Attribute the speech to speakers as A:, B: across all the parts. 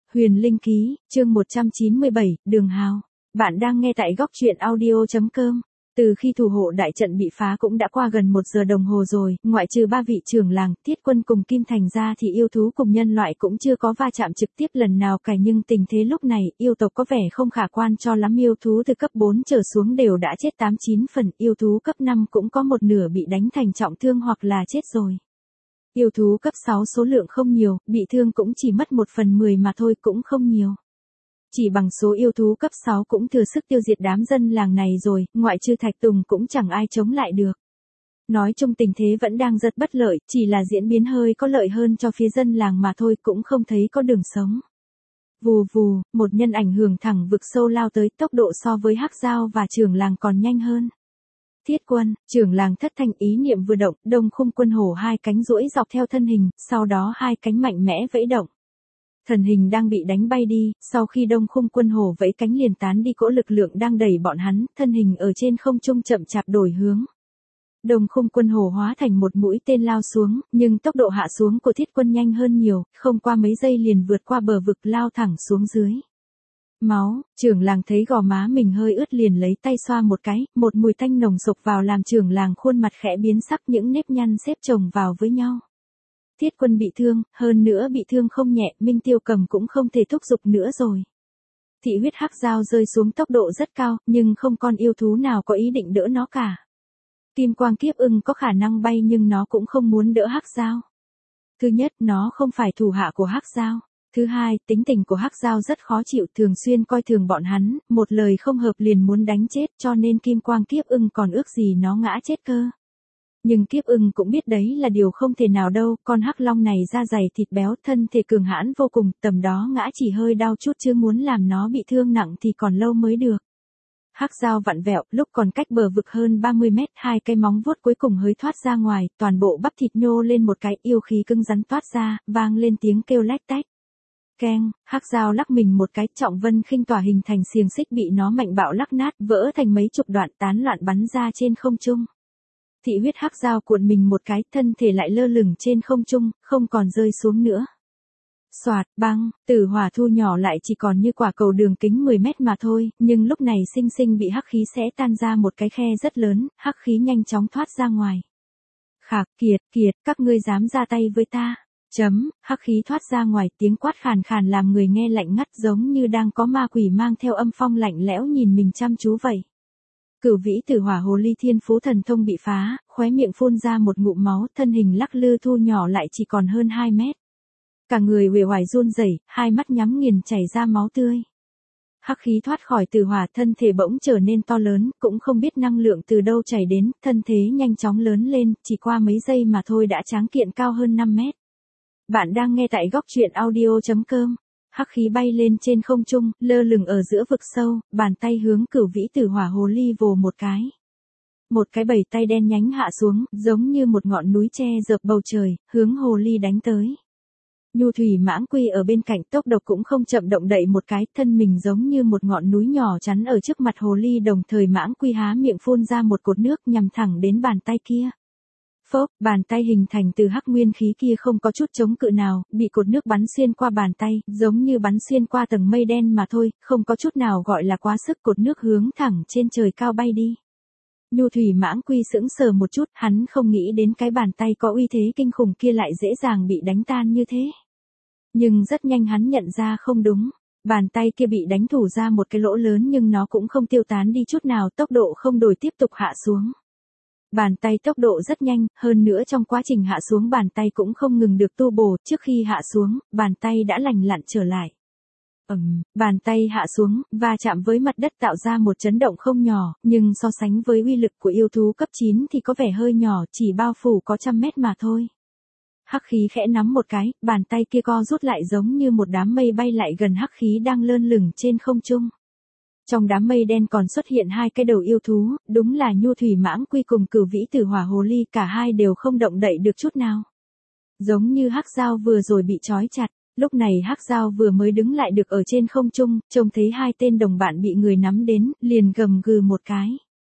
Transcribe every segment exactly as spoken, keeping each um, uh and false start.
A: Huyền Linh Ký, chương một trăm chín mươi bảy, Đường Hào. Bạn đang nghe tại góc truyện audio.com. Từ khi thủ hộ đại trận bị phá cũng đã qua gần một giờ đồng hồ rồi, ngoại trừ ba vị trưởng làng, Thiết Quân cùng Kim Thành ra thì yêu thú cùng nhân loại cũng chưa có va chạm trực tiếp lần nào cả, nhưng tình thế lúc này, yêu tộc có vẻ không khả quan cho lắm, yêu thú từ cấp bốn trở xuống đều đã chết tám chín phần, yêu thú cấp năm cũng có một nửa bị đánh thành trọng thương hoặc là chết rồi. Yêu thú cấp sáu số lượng không nhiều, bị thương cũng chỉ mất một phần mười mà thôi, cũng không nhiều. Chỉ bằng số yêu thú cấp sáu cũng thừa sức tiêu diệt đám dân làng này rồi, ngoại trừ Thạch Tùng cũng chẳng ai chống lại được. Nói chung tình thế vẫn đang rất bất lợi, chỉ là diễn biến hơi có lợi hơn cho phía dân làng mà thôi, cũng không thấy có đường sống. Vù vù, một nhân ảnh hưởng thẳng vực sâu lao tới, tốc độ so với Hắc Dao và trưởng làng còn nhanh hơn. Thiết Quân, trưởng làng thất thanh, ý niệm vừa động, Đông Khung Quân hổ hai cánh duỗi dọc theo thân hình, sau đó hai cánh mạnh mẽ vẫy động. Thần hình đang bị đánh bay đi, sau khi Đông Khung Quân hổ vẫy cánh liền tán đi cỗ lực lượng đang đẩy bọn hắn, thân hình ở trên không trung chậm chạp đổi hướng. Đông Khung Quân hổ hóa thành một mũi tên lao xuống, nhưng tốc độ hạ xuống của Thiết Quân nhanh hơn nhiều, không qua mấy giây liền vượt qua bờ vực lao thẳng xuống dưới. Máu, trưởng làng thấy gò má mình hơi ướt liền lấy tay xoa một cái, một mùi tanh nồng sộc vào làm trưởng làng khuôn mặt khẽ biến sắc, những nếp nhăn xếp chồng vào với nhau. Thiết Quân bị thương, hơn nữa bị thương không nhẹ, Minh Tiêu Cầm cũng không thể thúc giục nữa rồi. Thị huyết Hắc Dao rơi xuống tốc độ rất cao, nhưng không con yêu thú nào có ý định đỡ nó cả. Kim Quang Kiếp Ưng có khả năng bay nhưng nó cũng không muốn đỡ Hắc Dao. Thứ nhất, nó không phải thủ hạ của Hắc Dao. Thứ hai, tính tình của Hắc Dao rất khó chịu, thường xuyên coi thường bọn hắn, một lời không hợp liền muốn đánh chết, cho nên Kim Quang Kiếp Ưng còn ước gì nó ngã chết cơ. Nhưng Kiếp Ưng cũng biết đấy là điều không thể nào đâu, con hắc long này da dày thịt béo, thân thể cường hãn vô cùng, tầm đó ngã chỉ hơi đau chút chứ muốn làm nó bị thương nặng thì còn lâu mới được. Hắc Dao vặn vẹo, lúc còn cách bờ vực hơn ba mươi mét, hai cái móng vuốt cuối cùng hơi thoát ra ngoài, toàn bộ bắp thịt nhô lên một cái, yêu khí cứng rắn toát ra, vang lên tiếng kêu lách tách. Keng, Hắc Dao lắc mình một cái, Trọng Vân Khinh tỏa hình thành xiềng xích bị nó mạnh bạo lắc nát, vỡ thành mấy chục đoạn, tán loạn bắn ra trên không trung. Thị huyết Hắc Dao cuộn mình một cái, thân thể lại lơ lửng trên không trung, không còn rơi xuống nữa. Soạt, băng, tử hỏa thu nhỏ lại chỉ còn như quả cầu đường kính mười mét mà thôi, nhưng lúc này sinh sinh bị hắc khí xé tan ra một cái khe rất lớn, hắc khí nhanh chóng thoát ra ngoài. Khạc, Kiệt, Kiệt, các ngươi dám ra tay với ta. Chấm, hắc khí thoát ra ngoài, tiếng quát khàn khàn làm người nghe lạnh ngắt, giống như đang có ma quỷ mang theo âm phong lạnh lẽo nhìn mình chăm chú vậy. Cửu vĩ tử hỏa hồ ly thiên phú thần thông bị phá, khóe miệng phun ra một ngụm máu, thân hình lắc lư thu nhỏ lại chỉ còn hơn hai mét. Cả người uể oải run rẩy, hai mắt nhắm nghiền chảy ra máu tươi. Hắc khí thoát khỏi tử hỏa, thân thể bỗng trở nên to lớn, cũng không biết năng lượng từ đâu chảy đến, thân thế nhanh chóng lớn lên, chỉ qua mấy giây mà thôi đã tráng kiện cao hơn năm mét. Bạn đang nghe tại góc truyện audio.com. Hắc khí bay lên trên không trung, lơ lửng ở giữa vực sâu, bàn tay hướng cửu vĩ tử hỏa hồ ly vồ một cái. Một cái bầy tay đen nhánh hạ xuống, giống như một ngọn núi che dợp bầu trời, hướng hồ ly đánh tới. Nhu thủy mãng quy ở bên cạnh, tốc độc cũng không chậm, động đậy một cái, thân mình giống như một ngọn núi nhỏ chắn ở trước mặt hồ ly, đồng thời mãng quy há miệng phun ra một cột nước nhằm thẳng đến bàn tay kia. Phốc, bàn tay hình thành từ hắc nguyên khí kia không có chút chống cự nào, bị cột nước bắn xuyên qua bàn tay, giống như bắn xuyên qua tầng mây đen mà thôi, không có chút nào gọi là quá sức, cột nước hướng thẳng trên trời cao bay đi. Nhu thủy mãng quy sững sờ một chút, hắn không nghĩ đến cái bàn tay có uy thế kinh khủng kia lại dễ dàng bị đánh tan như thế. Nhưng rất nhanh hắn nhận ra không đúng, bàn tay kia bị đánh thủ ra một cái lỗ lớn nhưng nó cũng không tiêu tán đi chút nào, tốc độ không đổi tiếp tục hạ xuống. Bàn tay tốc độ rất nhanh, hơn nữa trong quá trình hạ xuống bàn tay cũng không ngừng được tu bổ, trước khi hạ xuống, bàn tay đã lành lặn trở lại. Ầm, bàn tay hạ xuống, va chạm với mặt đất tạo ra một chấn động không nhỏ, nhưng so sánh với uy lực của yêu thú cấp chín thì có vẻ hơi nhỏ, chỉ bao phủ có trăm mét mà thôi. Hắc khí khẽ nắm một cái, bàn tay kia co rút lại giống như một đám mây bay lại gần hắc khí đang lơ lửng trên không trung. Trong đám mây đen còn xuất hiện hai cái đầu yêu thú, đúng là Nhu thủy mãng quy cùng cửu vĩ tử hỏa hồ ly, cả hai đều không động đậy được chút nào. Giống như Hắc Dao vừa rồi bị trói chặt, lúc này Hắc Dao vừa mới đứng lại được ở trên không trung, trông thấy hai tên đồng bạn bị người nắm đến, liền gầm gừ một cái.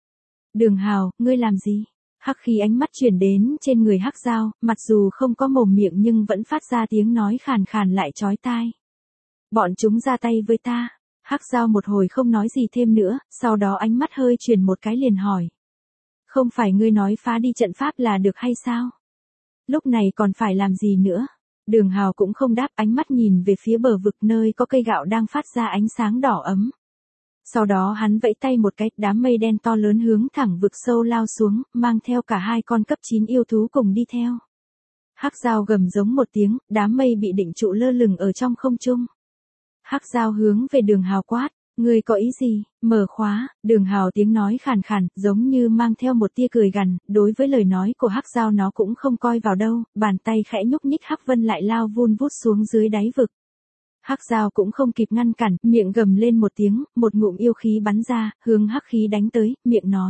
A: Đường Hào, ngươi làm gì? Hắc khí ánh mắt chuyển đến trên người Hắc Dao, mặc dù không có mồm miệng nhưng vẫn phát ra tiếng nói khàn khàn lại chói tai. Bọn chúng ra tay với ta. Hắc Dao một hồi không nói gì thêm nữa, sau đó ánh mắt hơi chuyển một cái liền hỏi. Không phải ngươi nói phá đi trận pháp là được hay sao? Lúc này còn phải làm gì nữa? Đường Hào cũng không đáp, ánh mắt nhìn về phía bờ vực nơi có cây gạo đang phát ra ánh sáng đỏ ấm. Sau đó hắn vẫy tay một cái, đám mây đen to lớn hướng thẳng vực sâu lao xuống, mang theo cả hai con cấp chín yêu thú cùng đi theo. Hắc Dao gầm giống một tiếng, đám mây bị định trụ lơ lửng ở trong không trung. Hắc Dao hướng về Đường Hào quát, ngươi có ý gì? Mở khóa. Đường Hào tiếng nói khàn khàn, giống như mang theo một tia cười gằn, đối với lời nói của Hắc Dao nó cũng không coi vào đâu, bàn tay khẽ nhúc nhích Hắc Vân lại lao vun vút xuống dưới đáy vực. Hắc Dao cũng không kịp ngăn cản, miệng gầm lên một tiếng, một ngụm yêu khí bắn ra, hướng hắc khí đánh tới, miệng nói.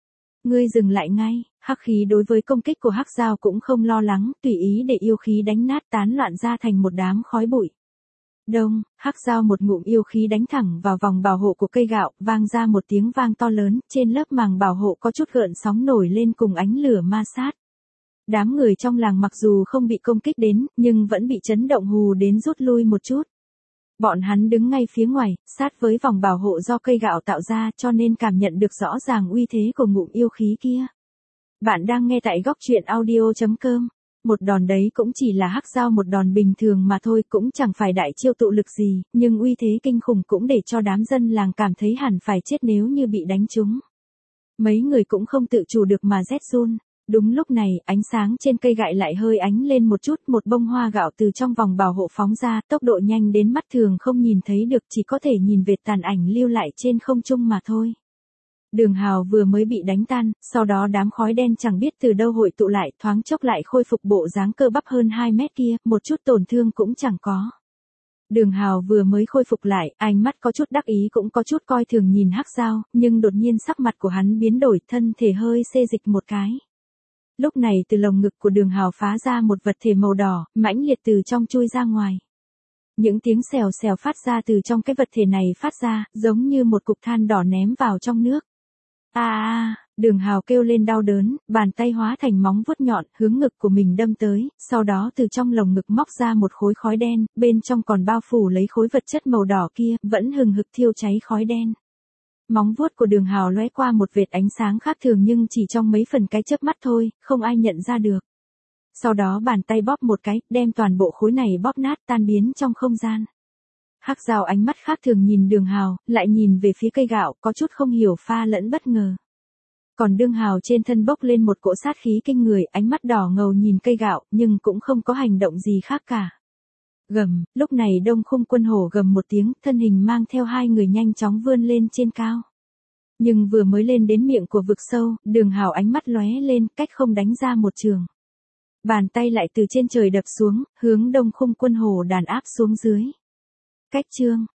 A: Ngươi dừng lại ngay. Hắc khí đối với công kích của Hắc Dao cũng không lo lắng, tùy ý để yêu khí đánh nát tán loạn ra thành một đám khói bụi. Đông, Hắc Dao một ngụm yêu khí đánh thẳng vào vòng bảo hộ của cây gạo, vang ra một tiếng vang to lớn, trên lớp màng bảo hộ có chút gợn sóng nổi lên cùng ánh lửa ma sát. Đám người trong làng mặc dù không bị công kích đến, nhưng vẫn bị chấn động hù đến rút lui một chút. Bọn hắn đứng ngay phía ngoài, sát với vòng bảo hộ do cây gạo tạo ra cho nên cảm nhận được rõ ràng uy thế của ngụm yêu khí kia. Bạn đang nghe tại góc truyện audio chấm com. Một đòn đấy cũng chỉ là Hắc Dao một đòn bình thường mà thôi, cũng chẳng phải đại chiêu tụ lực gì, nhưng uy thế kinh khủng cũng để cho đám dân làng cảm thấy hẳn phải chết nếu như bị đánh trúng. Mấy người cũng không tự chủ được mà rét run. Đúng lúc này, ánh sáng trên cây gậy lại hơi ánh lên một chút, một bông hoa gạo từ trong vòng bảo hộ phóng ra, tốc độ nhanh đến mắt thường không nhìn thấy được, chỉ có thể nhìn vệt tàn ảnh lưu lại trên không trung mà thôi. Đường Hào vừa mới bị đánh tan, sau đó đám khói đen chẳng biết từ đâu hội tụ lại, thoáng chốc lại khôi phục bộ dáng cơ bắp hơn hai mét kia, một chút tổn thương cũng chẳng có. Đường Hào vừa mới khôi phục lại, ánh mắt có chút đắc ý cũng có chút coi thường nhìn Hắc Dao, nhưng đột nhiên sắc mặt của hắn biến đổi, thân thể hơi xê dịch một cái. Lúc này từ lồng ngực của Đường Hào phá ra một vật thể màu đỏ, mãnh liệt từ trong chui ra ngoài. Những tiếng xèo xèo phát ra từ trong cái vật thể này phát ra, giống như một cục than đỏ ném vào trong nước. A a, Đường Hào kêu lên đau đớn, bàn tay hóa thành móng vuốt nhọn, hướng ngực của mình đâm tới, sau đó từ trong lồng ngực móc ra một khối khói đen, bên trong còn bao phủ lấy khối vật chất màu đỏ kia, vẫn hừng hực thiêu cháy khói đen. Móng vuốt của Đường Hào lóe qua một vệt ánh sáng khác thường nhưng chỉ trong mấy phần cái chớp mắt thôi, không ai nhận ra được. Sau đó bàn tay bóp một cái, đem toàn bộ khối này bóp nát tan biến trong không gian. Hắc Dao ánh mắt khác thường nhìn Đường Hào, lại nhìn về phía cây gạo, có chút không hiểu pha lẫn bất ngờ. Còn Đường Hào trên thân bốc lên một cỗ sát khí kinh người, ánh mắt đỏ ngầu nhìn cây gạo, nhưng cũng không có hành động gì khác cả. Gầm, lúc này Đông Khung Quân Hổ gầm một tiếng, thân hình mang theo hai người nhanh chóng vươn lên trên cao. Nhưng vừa mới lên đến miệng của vực sâu, Đường Hào ánh mắt lóe lên, cách không đánh ra một trường. Bàn tay lại từ trên trời đập xuống, hướng Đông Khung Quân Hổ đàn áp xuống dưới. Cách chương